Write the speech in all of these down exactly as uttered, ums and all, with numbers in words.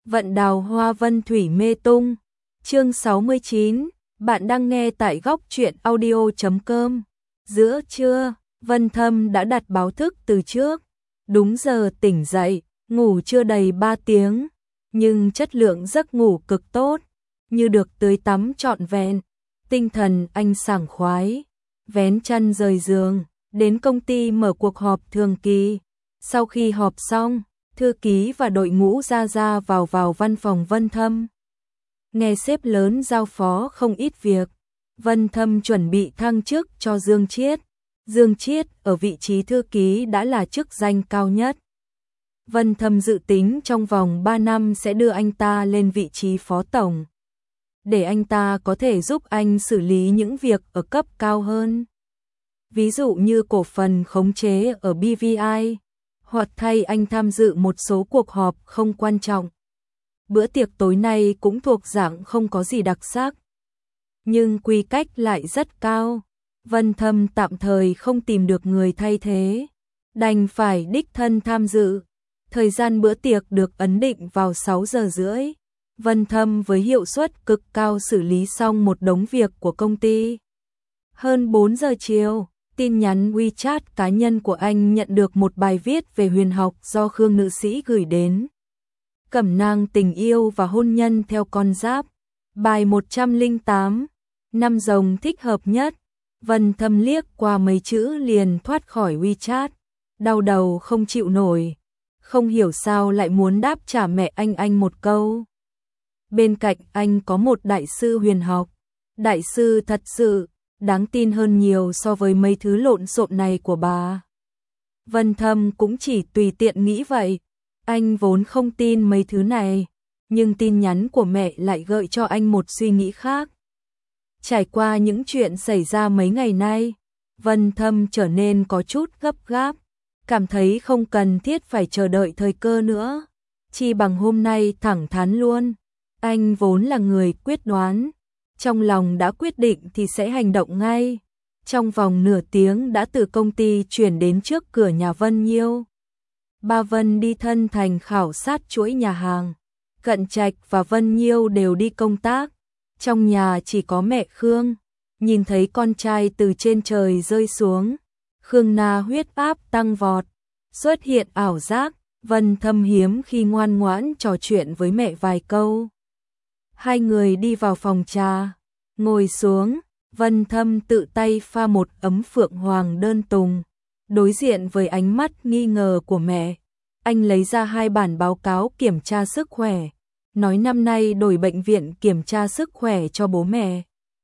Vận đào hoa vân thủy mê tung. Chương sáu mươi chín, bạn đang nghe tại góc truyện audio chấm com. Giữa trưa, Vân Thâm đã đặt báo thức từ trước. Đúng giờ tỉnh dậy, ngủ chưa đầy ba tiếng, nhưng chất lượng giấc ngủ cực tốt, như được tưới tắm trọn vẹn. Tinh thần anh sảng khoái, vén chăn rời giường, đến công ty mở cuộc họp thường kỳ. Sau khi họp xong, thư ký và đội ngũ ra ra vào vào văn phòng Vân Thâm. Nghe sếp lớn giao phó không ít việc, Vân Thâm chuẩn bị thăng chức cho Dương Chiết. Dương Chiết ở vị trí thư ký đã là chức danh cao nhất. Vân Thâm dự tính trong vòng ba năm sẽ đưa anh ta lên vị trí phó tổng, để anh ta có thể giúp anh xử lý những việc ở cấp cao hơn. Ví dụ như cổ phần khống chế ở bê vê i, hoặc thay anh tham dự một số cuộc họp không quan trọng. Bữa tiệc tối nay cũng thuộc dạng không có gì đặc sắc, nhưng quy cách lại rất cao. Vân Thâm tạm thời không tìm được người thay thế, đành phải đích thân tham dự. Thời gian bữa tiệc được ấn định vào sáu giờ rưỡi. Vân Thâm với hiệu suất cực cao xử lý xong một đống việc của công ty. Hơn bốn giờ chiều, tin nhắn WeChat cá nhân của anh nhận được một bài viết về huyền học do Khương nữ sĩ gửi đến. Cẩm nang tình yêu và hôn nhân theo con giáp. Bài một trăm lẻ tám, năm rồng thích hợp nhất. Vân Thâm liếc qua mấy chữ liền thoát khỏi WeChat, đau đầu không chịu nổi, không hiểu sao lại muốn đáp trả mẹ anh anh một câu. Bên cạnh anh có một đại sư huyền học, đại sư thật sự đáng tin hơn nhiều so với mấy thứ lộn xộn này của bà. Vân Thâm cũng chỉ tùy tiện nghĩ vậy, anh vốn không tin mấy thứ này, nhưng tin nhắn của mẹ lại gợi cho anh một suy nghĩ khác. Trải qua những chuyện xảy ra mấy ngày nay, Vân Thâm trở nên có chút gấp gáp, cảm thấy không cần thiết phải chờ đợi thời cơ nữa, chi bằng hôm nay thẳng thắn luôn. Anh vốn là người quyết đoán, trong lòng đã quyết định thì sẽ hành động ngay. Trong vòng nửa tiếng đã từ công ty chuyển đến trước cửa nhà Vân Nhiêu. Ba Vân đi thân thành khảo sát chuỗi nhà hàng, Cận Trạch và Vân Nhiêu đều đi công tác. Trong nhà chỉ có mẹ Khương, nhìn thấy con trai từ trên trời rơi xuống, Khương Na huyết áp tăng vọt, xuất hiện ảo giác. Vân Thâm hiếm khi ngoan ngoãn trò chuyện với mẹ vài câu. Hai người đi vào phòng trà, ngồi xuống, Vân Thâm tự tay pha một ấm phượng hoàng đơn tùng. Đối diện với ánh mắt nghi ngờ của mẹ, anh lấy ra hai bản báo cáo kiểm tra sức khỏe, nói năm nay đổi bệnh viện kiểm tra sức khỏe cho bố mẹ.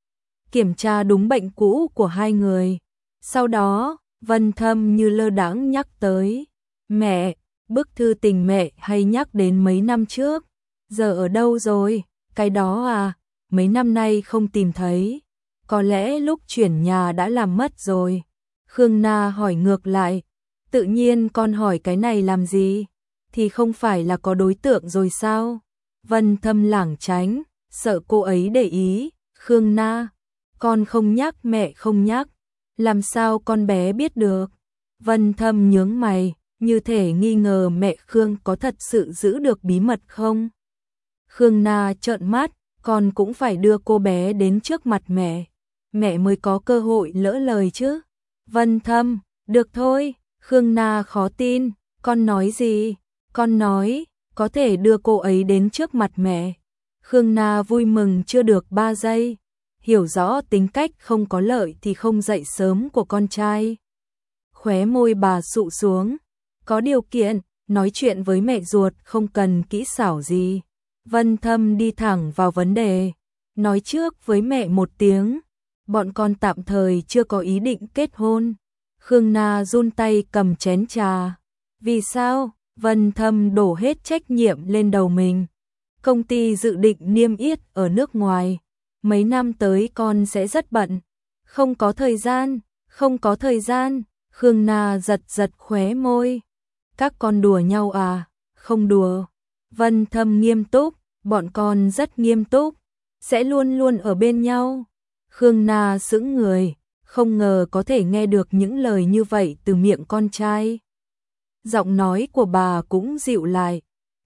Kiểm tra đúng bệnh cũ của hai người. Sau đó, Vân Thâm như lơ đãng nhắc tới, mẹ, bức thư tình mẹ hay nhắc đến mấy năm trước, giờ ở đâu rồi? Cái đó à, mấy năm nay không tìm thấy, có lẽ lúc chuyển nhà đã làm mất rồi. Khương Na hỏi ngược lại, tự nhiên con hỏi cái này làm gì, thì không phải là có đối tượng rồi sao? Vân Thâm lảng tránh, sợ cô ấy để ý. Khương Na, con không nhắc, mẹ không nhắc, làm sao con bé biết được? Vân Thâm nhướng mày, như thể nghi ngờ mẹ Khương có thật sự giữ được bí mật không? Khương Na trợn mắt, con cũng phải đưa cô bé đến trước mặt mẹ, mẹ mới có cơ hội lỡ lời chứ. Vân Thâm, được thôi. Khương Na khó tin, con nói gì? Con nói, có thể đưa cô ấy đến trước mặt mẹ. Khương Na vui mừng chưa được ba giây, hiểu rõ tính cách không có lợi thì không dậy sớm của con trai. Khóe môi bà sụ xuống, có điều kiện, nói chuyện với mẹ ruột không cần kỹ xảo gì. Vân Thâm đi thẳng vào vấn đề, nói trước với mẹ một tiếng, bọn con tạm thời chưa có ý định kết hôn. Khương Na run tay cầm chén trà. Vì sao? Vân Thâm đổ hết trách nhiệm lên đầu mình. Công ty dự định niêm yết ở nước ngoài, mấy năm tới con sẽ rất bận. Không có thời gian, không có thời gian. Khương Na giật giật khóe môi. Các con đùa nhau à? Không đùa. Vân Thâm nghiêm túc, bọn con rất nghiêm túc, sẽ luôn luôn ở bên nhau. Khương Na sững người, không ngờ có thể nghe được những lời như vậy từ miệng con trai. Giọng nói của bà cũng dịu lại,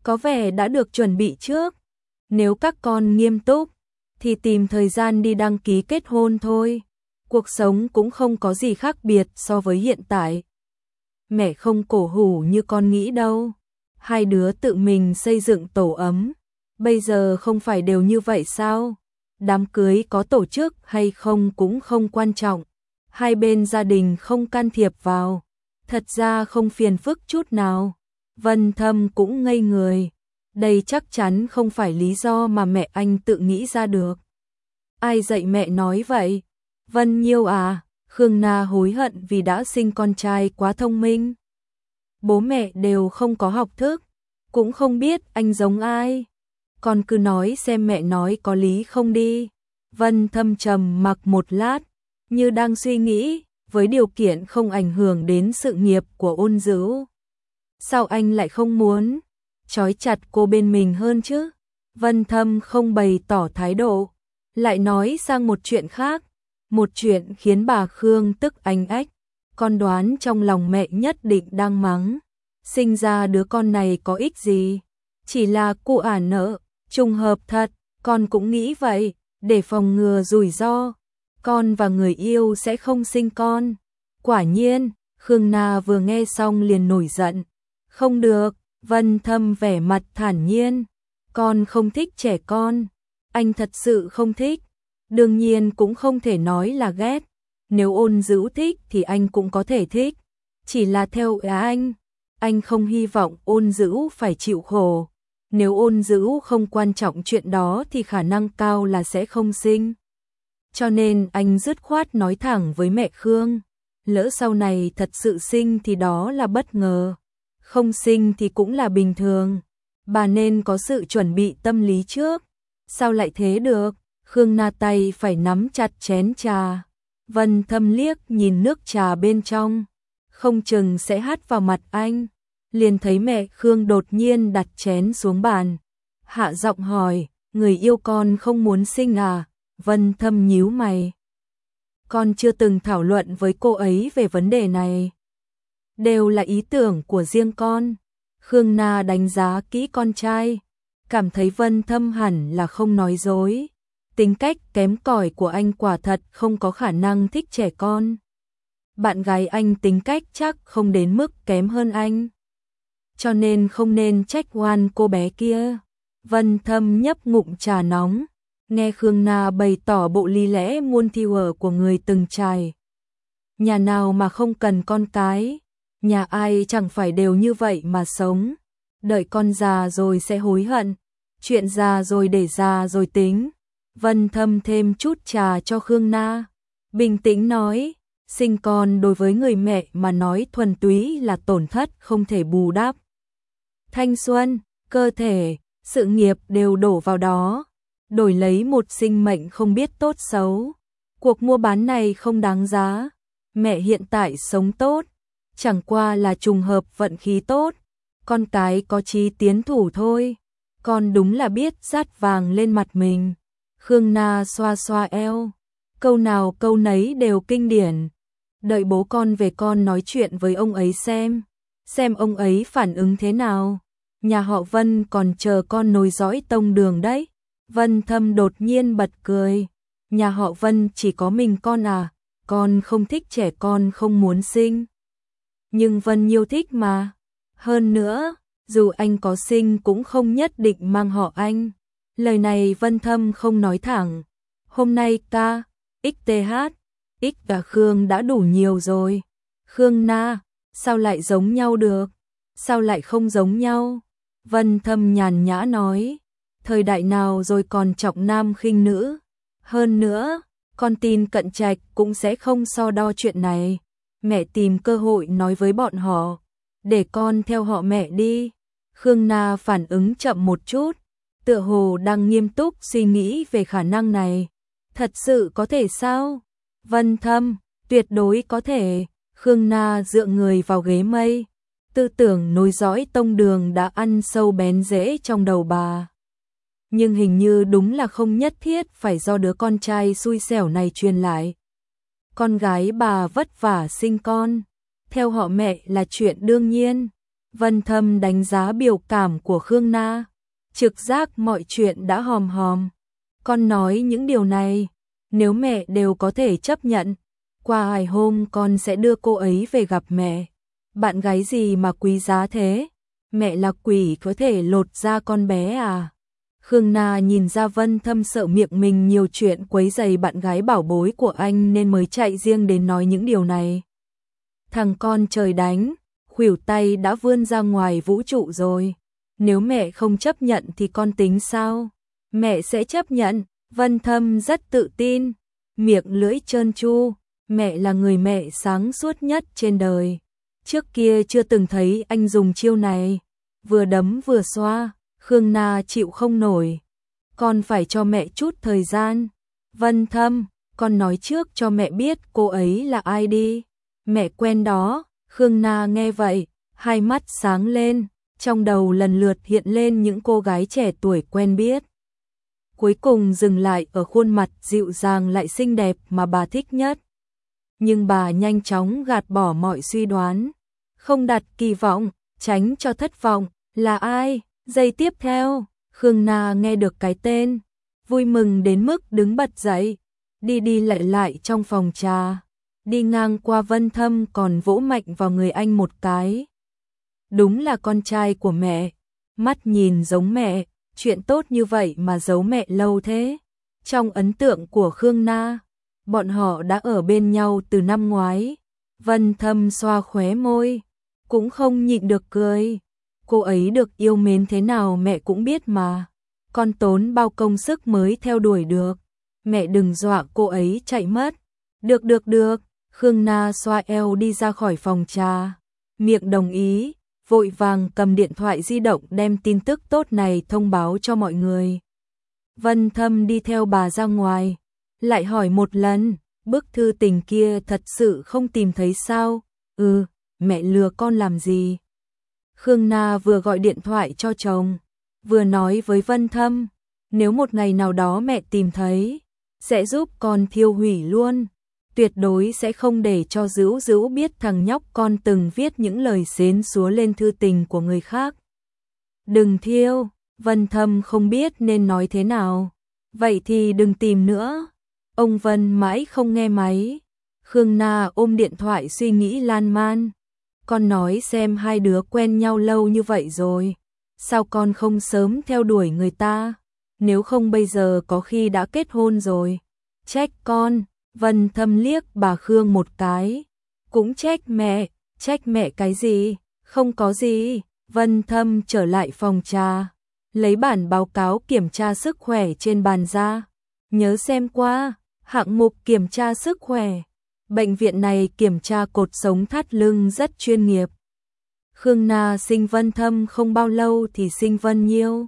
có vẻ đã được chuẩn bị trước. Nếu các con nghiêm túc, thì tìm thời gian đi đăng ký kết hôn thôi. Cuộc sống cũng không có gì khác biệt so với hiện tại. Mẹ không cổ hủ như con nghĩ đâu. Hai đứa tự mình xây dựng tổ ấm. Bây giờ không phải đều như vậy sao? Đám cưới có tổ chức hay không cũng không quan trọng. Hai bên gia đình không can thiệp vào. Thật ra không phiền phức chút nào. Vân Thâm cũng ngây người. Đây chắc chắn không phải lý do mà mẹ anh tự nghĩ ra được. Ai dạy mẹ nói vậy? Vân Nhiêu à? Khương Na hối hận vì đã sinh con trai quá thông minh. Bố mẹ đều không có học thức, cũng không biết anh giống ai. Con cứ nói xem mẹ nói có lý không đi. Vân Thâm trầm mặc một lát, như đang suy nghĩ, với điều kiện không ảnh hưởng đến sự nghiệp của Ôn Dữu. Sao anh lại không muốn trói chặt cô bên mình hơn chứ? Vân Thâm không bày tỏ thái độ, lại nói sang một chuyện khác, một chuyện khiến bà Khương tức anh ách. Con đoán trong lòng mẹ nhất định đang mắng, sinh ra đứa con này có ích gì, chỉ là cụ ả nợ, trùng hợp thật, con cũng nghĩ vậy, để phòng ngừa rủi ro, con và người yêu sẽ không sinh con. Quả nhiên, Khương Na vừa nghe xong liền nổi giận. Không được, Vân Thâm vẻ mặt thản nhiên, con không thích trẻ con, anh thật sự không thích, đương nhiên cũng không thể nói là ghét, nếu Ôn Dữu thích thì anh cũng có thể thích, chỉ là theo ý anh, anh không hy vọng Ôn Dữu phải chịu khổ, nếu Ôn Dữu không quan trọng chuyện đó thì khả năng cao là sẽ không sinh. Cho nên anh dứt khoát nói thẳng với mẹ Khương, lỡ sau này thật sự sinh thì đó là bất ngờ, không sinh thì cũng là bình thường, bà nên có sự chuẩn bị tâm lý trước. Sao lại thế được? Khương Na tay phải nắm chặt chén trà. Vân Thâm liếc nhìn nước trà bên trong, không chừng sẽ hắt vào mặt anh. Liền thấy mẹ Khương đột nhiên đặt chén xuống bàn, hạ giọng hỏi, người yêu con không muốn sinh à? Vân Thâm nhíu mày. Con chưa từng thảo luận với cô ấy về vấn đề này. Đều là ý tưởng của riêng con. Khương Na đánh giá kỹ con trai, cảm thấy Vân Thâm hẳn là không nói dối. Tính cách kém cỏi của anh quả thật không có khả năng thích trẻ con. Bạn gái anh tính cách chắc không đến mức kém hơn anh. Cho nên không nên trách oan cô bé kia. Vân Thâm nhấp ngụm trà nóng, nghe Khương Na bày tỏ bộ lý lẽ muôn thiu của người từng trải. Nhà nào mà không cần con cái, nhà ai chẳng phải đều như vậy mà sống. Đợi con già rồi sẽ hối hận, chuyện già rồi để già rồi tính. Vân Thâm thêm chút trà cho Khương Na, bình tĩnh nói, sinh con đối với người mẹ mà nói thuần túy là tổn thất không thể bù đắp. Thanh xuân, cơ thể, sự nghiệp đều đổ vào đó, đổi lấy một sinh mệnh không biết tốt xấu. Cuộc mua bán này không đáng giá. Mẹ hiện tại sống tốt, chẳng qua là trùng hợp vận khí tốt. Con cái có chí tiến thủ thôi. Con đúng là biết dát vàng lên mặt mình. Khương Na xoa xoa eo, câu nào câu nấy đều kinh điển. Đợi bố con về con nói chuyện với ông ấy xem, xem ông ấy phản ứng thế nào. Nhà họ Vân còn chờ con nối dõi tông đường đấy. Vân Thâm đột nhiên bật cười. Nhà họ Vân chỉ có mình con à? Con không thích trẻ con không muốn sinh. Nhưng Vân Nhiêu thích mà. Hơn nữa, dù anh có sinh cũng không nhất định mang họ anh. Lời này Vân Thâm không nói thẳng. Hôm nay ca, ích tê hát, X và Khương đã đủ nhiều rồi. Khương Na, sao lại giống nhau được? Sao lại không giống nhau? Vân Thâm nhàn nhã nói. Thời đại nào rồi còn trọng nam khinh nữ? Hơn nữa, con tin Cận Trạch cũng sẽ không so đo chuyện này. Mẹ tìm cơ hội nói với bọn họ, để con theo họ mẹ đi. Khương Na phản ứng chậm một chút, tựa hồ đang nghiêm túc suy nghĩ về khả năng này. Thật sự có thể sao? Vân Thâm, tuyệt đối có thể. Khương Na dựa người vào ghế mây. Tư tưởng nối dõi tông đường đã ăn sâu bén rễ trong đầu bà. Nhưng hình như đúng là không nhất thiết phải do đứa con trai xui xẻo này truyền lại. Con gái bà vất vả sinh con, theo họ mẹ là chuyện đương nhiên. Vân Thâm đánh giá biểu cảm của Khương Na, trực giác mọi chuyện đã hòm hòm. Con nói những điều này, nếu mẹ đều có thể chấp nhận, qua vài hôm con sẽ đưa cô ấy về gặp mẹ. Bạn gái gì mà quý giá thế? Mẹ là quỷ có thể lột da con bé à? Khương Na nhìn ra Vân Thâm sợ miệng mình nhiều chuyện quấy rầy bạn gái bảo bối của anh nên mới chạy riêng đến nói những điều này. Thằng con trời đánh, khuỷu tay đã vươn ra ngoài vũ trụ rồi. Nếu mẹ không chấp nhận thì con tính sao? Mẹ sẽ chấp nhận. Vân Thâm rất tự tin, miệng lưỡi trơn tru. Mẹ là người mẹ sáng suốt nhất trên đời. Trước kia chưa từng thấy anh dùng chiêu này, vừa đấm vừa xoa. Khương Na chịu không nổi. Con phải cho mẹ chút thời gian. Vân Thâm, con nói trước cho mẹ biết cô ấy là ai đi. Mẹ quen đó. Khương Na nghe vậy, hai mắt sáng lên, trong đầu lần lượt hiện lên những cô gái trẻ tuổi quen biết. Cuối cùng dừng lại ở khuôn mặt dịu dàng lại xinh đẹp mà bà thích nhất. Nhưng bà nhanh chóng gạt bỏ mọi suy đoán, không đặt kỳ vọng, tránh cho thất vọng. Là ai? Giây tiếp theo, Khương Na nghe được cái tên, vui mừng đến mức đứng bật dậy, đi đi lại lại trong phòng trà, đi ngang qua Vân Thâm còn vỗ mạnh vào người anh một cái. Đúng là con trai của mẹ, mắt nhìn giống mẹ, chuyện tốt như vậy mà giấu mẹ lâu thế. Trong ấn tượng của Khương Na, bọn họ đã ở bên nhau từ năm ngoái. Vân Thâm xoa khóe môi, cũng không nhịn được cười. Cô ấy được yêu mến thế nào mẹ cũng biết mà. Con tốn bao công sức mới theo đuổi được. Mẹ đừng dọa cô ấy chạy mất. Được được được. Khương Na xoa eo đi ra khỏi phòng trà. Miệng đồng ý, vội vàng cầm điện thoại di động đem tin tức tốt này thông báo cho mọi người. Vân Thâm đi theo bà ra ngoài. Lại hỏi một lần, bức thư tình kia thật sự không tìm thấy sao? Ừ, mẹ lừa con làm gì? Khương Na vừa gọi điện thoại cho chồng, vừa nói với Vân Thâm, nếu một ngày nào đó mẹ tìm thấy, sẽ giúp con thiêu hủy luôn, tuyệt đối sẽ không để cho Dữu Dữu biết thằng nhóc con từng viết những lời xến xúa lên thư tình của người khác. Đừng thiêu. Vân Thâm không biết nên nói thế nào. Vậy thì đừng tìm nữa. Ông Vân mãi không nghe máy. Khương Na ôm điện thoại suy nghĩ lan man. Con nói xem hai đứa quen nhau lâu như vậy rồi, sao con không sớm theo đuổi người ta? Nếu không bây giờ có khi đã kết hôn rồi. Trách con. Vân Thâm liếc bà Khương một cái. Cũng trách mẹ. Trách mẹ cái gì? Không có gì. Vân Thâm trở lại phòng trà, lấy bản báo cáo kiểm tra sức khỏe trên bàn ra. Nhớ xem qua, hạng mục kiểm tra sức khỏe. Bệnh viện này kiểm tra cột sống thắt lưng rất chuyên nghiệp. Khương Na sinh Vân Thâm không bao lâu thì sinh Vân Nhiêu.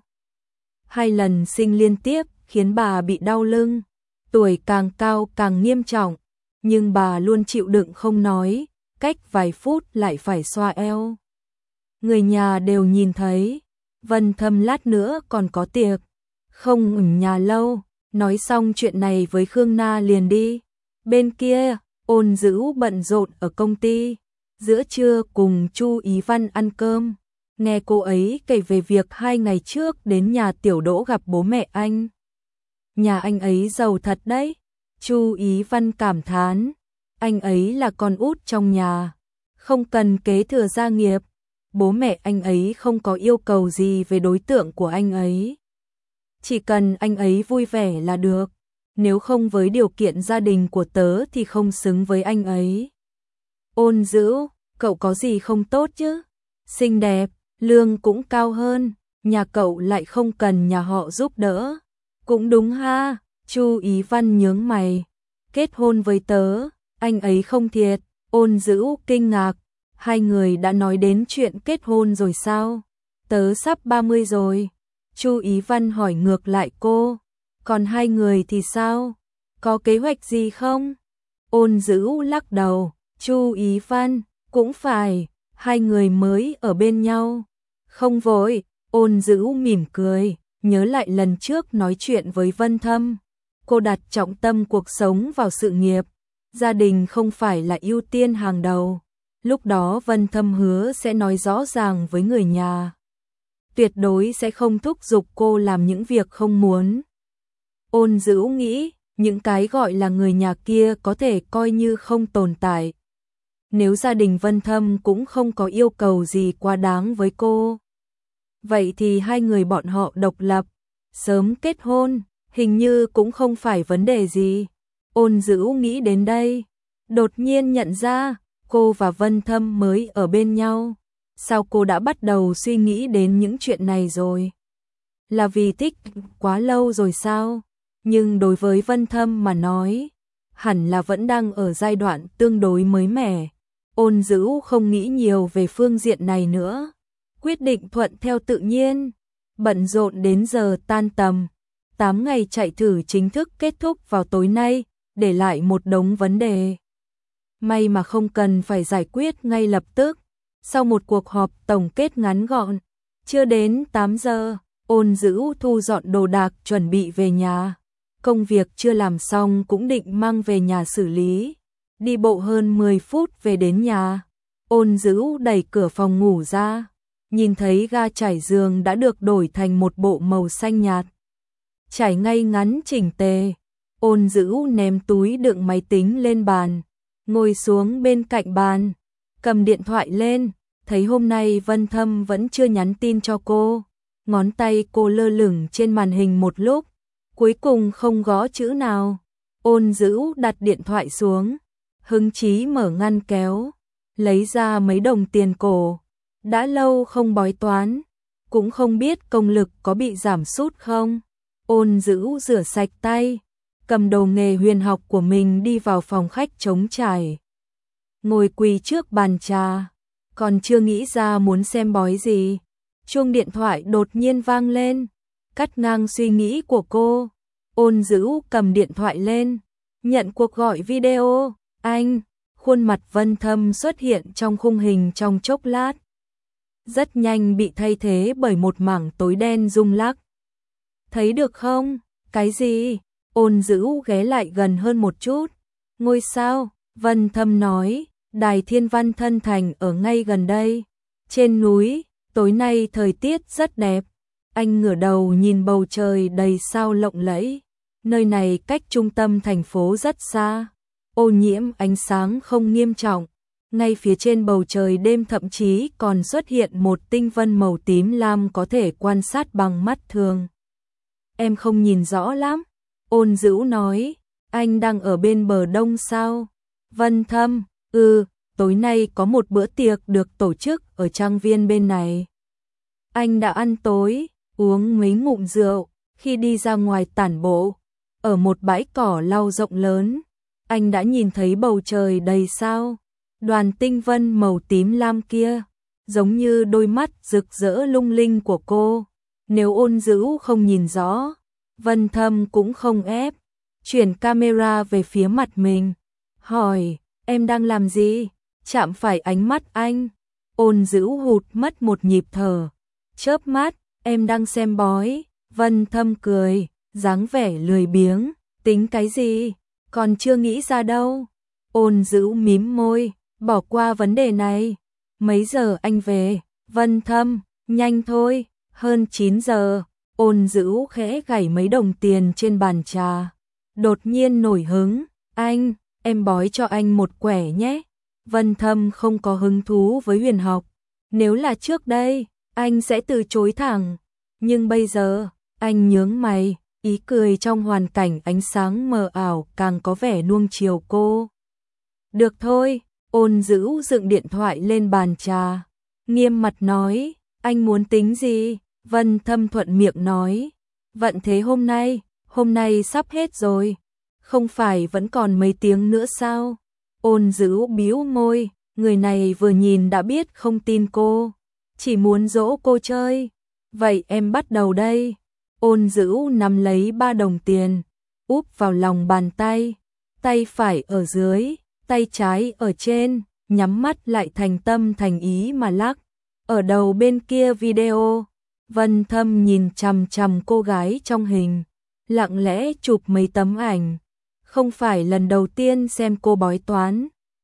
Hai lần sinh liên tiếp khiến bà bị đau lưng. Tuổi càng cao càng nghiêm trọng, nhưng bà luôn chịu đựng không nói, cách vài phút lại phải xoa eo. Người nhà đều nhìn thấy. Vân Thâm lát nữa còn có tiệc, không ở nhà lâu. Nói xong chuyện này với Khương Na liền đi. Bên kia, Ôn Dữu bận rộn ở công ty. Giữa trưa cùng Chu Ý Văn ăn cơm, nghe cô ấy kể về việc hai ngày trước đến nhà Tiểu Đỗ gặp bố mẹ anh. Nhà anh ấy giàu thật đấy. Chu Ý Văn cảm thán, anh ấy là con út trong nhà, không cần kế thừa gia nghiệp. Bố mẹ anh ấy không có yêu cầu gì về đối tượng của anh ấy. Chỉ cần anh ấy vui vẻ là được. Nếu không với điều kiện gia đình của tớ thì không xứng với anh ấy. Ôn Dữu, cậu có gì không tốt chứ? Xinh đẹp, lương cũng cao hơn, nhà cậu lại không cần nhà họ giúp đỡ. Cũng đúng ha. Chu Ý Văn nhướng mày. Kết hôn với tớ, anh ấy không thiệt. Ôn Dữu kinh ngạc. Hai người đã nói đến chuyện kết hôn rồi sao? Tớ sắp ba mươi rồi. Chu Ý Văn hỏi ngược lại cô. Còn hai người thì sao? Có kế hoạch gì không? Ôn Dữu lắc đầu. Chu Ý Văn, cũng phải, hai người mới ở bên nhau. Không vội. Ôn Dữu mỉm cười, nhớ lại lần trước nói chuyện với Vân Thâm. Cô đặt trọng tâm cuộc sống vào sự nghiệp. Gia đình không phải là ưu tiên hàng đầu. Lúc đó Vân Thâm hứa sẽ nói rõ ràng với người nhà. Tuyệt đối sẽ không thúc giục cô làm những việc không muốn. Ôn Dữu nghĩ, những cái gọi là người nhà kia có thể coi như không tồn tại. Nếu gia đình Vân Thâm cũng không có yêu cầu gì quá đáng với cô, vậy thì hai người bọn họ độc lập, sớm kết hôn, hình như cũng không phải vấn đề gì. Ôn Dữu nghĩ đến đây, đột nhiên nhận ra, cô và Vân Thâm mới ở bên nhau. Sao cô đã bắt đầu suy nghĩ đến những chuyện này rồi? Là vì thích quá lâu rồi sao? Nhưng đối với Vân Thâm mà nói, hẳn là vẫn đang ở giai đoạn tương đối mới mẻ. Ôn Dữu không nghĩ nhiều về phương diện này nữa, quyết định thuận theo tự nhiên, bận rộn đến giờ tan tầm. tám ngày chạy thử chính thức kết thúc vào tối nay, để lại một đống vấn đề. May mà không cần phải giải quyết ngay lập tức. Sau một cuộc họp tổng kết ngắn gọn, chưa đến tám giờ, Ôn Dữu thu dọn đồ đạc chuẩn bị về nhà. Công việc chưa làm xong cũng định mang về nhà xử lý. Đi bộ hơn mười phút về đến nhà, Ôn Dữu đẩy cửa phòng ngủ ra, nhìn thấy ga trải giường đã được đổi thành một bộ màu xanh nhạt. Trải ngay ngắn chỉnh tề, Ôn Dữu ném túi đựng máy tính lên bàn, ngồi xuống bên cạnh bàn, cầm điện thoại lên, thấy hôm nay Vân Thâm vẫn chưa nhắn tin cho cô. Ngón tay cô lơ lửng trên màn hình một lúc, cuối cùng không gõ chữ nào. Ôn Dữu đặt điện thoại xuống, hứng chí mở ngăn kéo, lấy ra mấy đồng tiền cổ. Đã lâu không bói toán, cũng không biết công lực có bị giảm sút không. Ôn Dữu rửa sạch tay, cầm đồ nghề huyền học của mình đi vào phòng khách trống trải. Ngồi quỳ trước bàn trà, còn chưa nghĩ ra muốn xem bói gì. Chuông điện thoại đột nhiên vang lên, cắt ngang suy nghĩ của cô. Ôn Dữu cầm điện thoại lên, nhận cuộc gọi video. Anh, khuôn mặt Vân Thâm xuất hiện trong khung hình trong chốc lát. Rất nhanh bị thay thế bởi một mảng tối đen rung lắc. Thấy được không? Cái gì? Ôn Dữu ghé lại gần hơn một chút. Ngôi sao? Vân Thâm nói, đài thiên văn Thân Thành ở ngay gần đây. Trên núi, tối nay thời tiết rất đẹp. Anh ngửa đầu nhìn bầu trời đầy sao lộng lẫy. Nơi này cách trung tâm thành phố rất xa. Ô nhiễm ánh sáng không nghiêm trọng. Ngay phía trên bầu trời đêm thậm chí còn xuất hiện một tinh vân màu tím lam có thể quan sát bằng mắt thường. Em không nhìn rõ lắm. Ôn Dữu nói, anh đang ở bên bờ đông sao? Vân Thâm, ừ, tối nay có một bữa tiệc được tổ chức ở trang viên bên này. Anh đã ăn tối, uống mấy ngụm rượu, khi đi ra ngoài tản bộ, ở một bãi cỏ lau rộng lớn, anh đã nhìn thấy bầu trời đầy sao. Đoàn tinh vân màu tím lam kia, giống như đôi mắt rực rỡ lung linh của cô. Nếu Ôn Dữu không nhìn rõ, Vân Thâm cũng không ép. Chuyển camera về phía mặt mình, hỏi, em đang làm gì? Chạm phải ánh mắt anh. Ôn Dữu hụt mất một nhịp thở, chớp mắt, em đang xem bói. Vân Thâm cười, dáng vẻ lười biếng, tính cái gì? Còn chưa nghĩ ra đâu. Ôn Dữu mím môi, bỏ qua vấn đề này. Mấy giờ anh về? Vân Thâm, nhanh thôi, hơn chín giờ. Ôn Dữu khẽ gảy mấy đồng tiền trên bàn trà, đột nhiên nổi hứng, anh, em bói cho anh một quẻ nhé. Vân Thâm không có hứng thú với huyền học. Nếu là trước đây, anh sẽ từ chối thẳng. Nhưng bây giờ, anh nhướng mày, ý cười trong hoàn cảnh ánh sáng mờ ảo càng có vẻ nuông chiều cô. Được thôi. Ôn Dữu dựng điện thoại lên bàn trà, nghiêm mặt nói, anh muốn tính gì? Vân Thâm thuận miệng nói, vận thế hôm nay, hôm nay sắp hết rồi, không phải vẫn còn mấy tiếng nữa sao? Ôn Dữu bĩu môi, người này vừa nhìn đã biết không tin cô, chỉ muốn dỗ cô chơi. Vậy em bắt đầu đây. Ôn Dữu nắm lấy ba đồng tiền, úp vào lòng bàn tay, tay phải ở dưới, tay trái ở trên, nhắm mắt lại thành tâm thành ý mà lắc. Ở đầu bên kia video, Vân Thâm nhìn chằm chằm cô gái trong hình, lặng lẽ chụp mấy tấm ảnh. Không phải lần đầu tiên xem cô bói toán,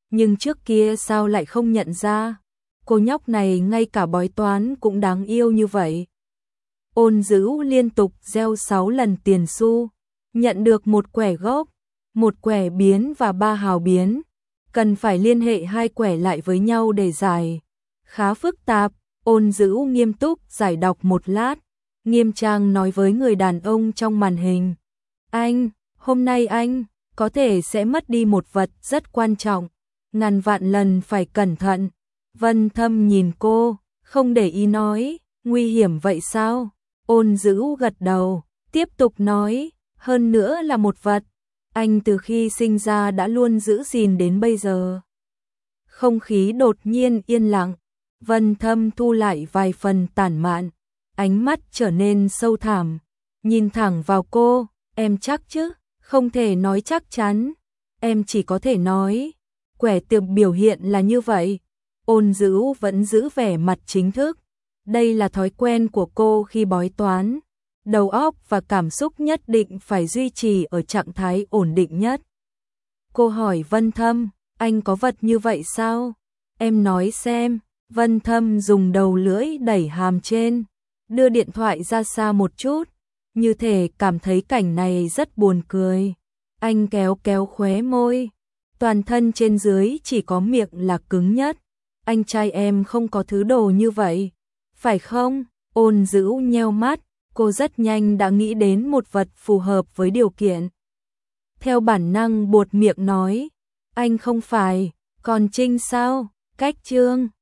nhưng trước kia sao lại không nhận ra, cô nhóc này ngay cả bói toán cũng đáng yêu như vậy. Ôn Dữ liên tục gieo sáu lần tiền xu, nhận được một quẻ gốc, một quẻ biến và ba hào biến, cần phải liên hệ hai quẻ lại với nhau để giải. Khá phức tạp, Ôn Dữ nghiêm túc giải đọc một lát, nghiêm trang nói với người đàn ông trong màn hình. Anh, hôm nay anh có thể sẽ mất đi một vật rất quan trọng, ngàn vạn lần phải cẩn thận. Vân Thâm nhìn cô, không để ý nói, nguy hiểm vậy sao? Ôn Dữ gật đầu, tiếp tục nói, hơn nữa là một vật, anh từ khi sinh ra đã luôn giữ gìn đến bây giờ. Không khí đột nhiên yên lặng, Vân Thâm thu lại vài phần tản mạn, ánh mắt trở nên sâu thẳm, nhìn thẳng vào cô, em chắc chứ? Không thể nói chắc chắn, em chỉ có thể nói, quẻ tượng biểu hiện là như vậy. Ôn Dữ vẫn giữ vẻ mặt chính thức, đây là thói quen của cô khi bói toán, đầu óc và cảm xúc nhất định phải duy trì ở trạng thái ổn định nhất. Cô hỏi Vân Thâm, anh có vật như vậy sao? Em nói xem. Vân Thâm dùng đầu lưỡi đẩy hàm trên, đưa điện thoại ra xa một chút, như thể cảm thấy cảnh này rất buồn cười. Anh kéo kéo khóe môi, toàn thân trên dưới chỉ có miệng là cứng nhất. Anh trai em không có thứ đồ như vậy, phải không? Ôn Dữ nheo mắt, cô rất nhanh đã nghĩ đến một vật phù hợp với điều kiện. Theo bản năng buột miệng nói, anh không phải, còn Trinh sao? Cách Trương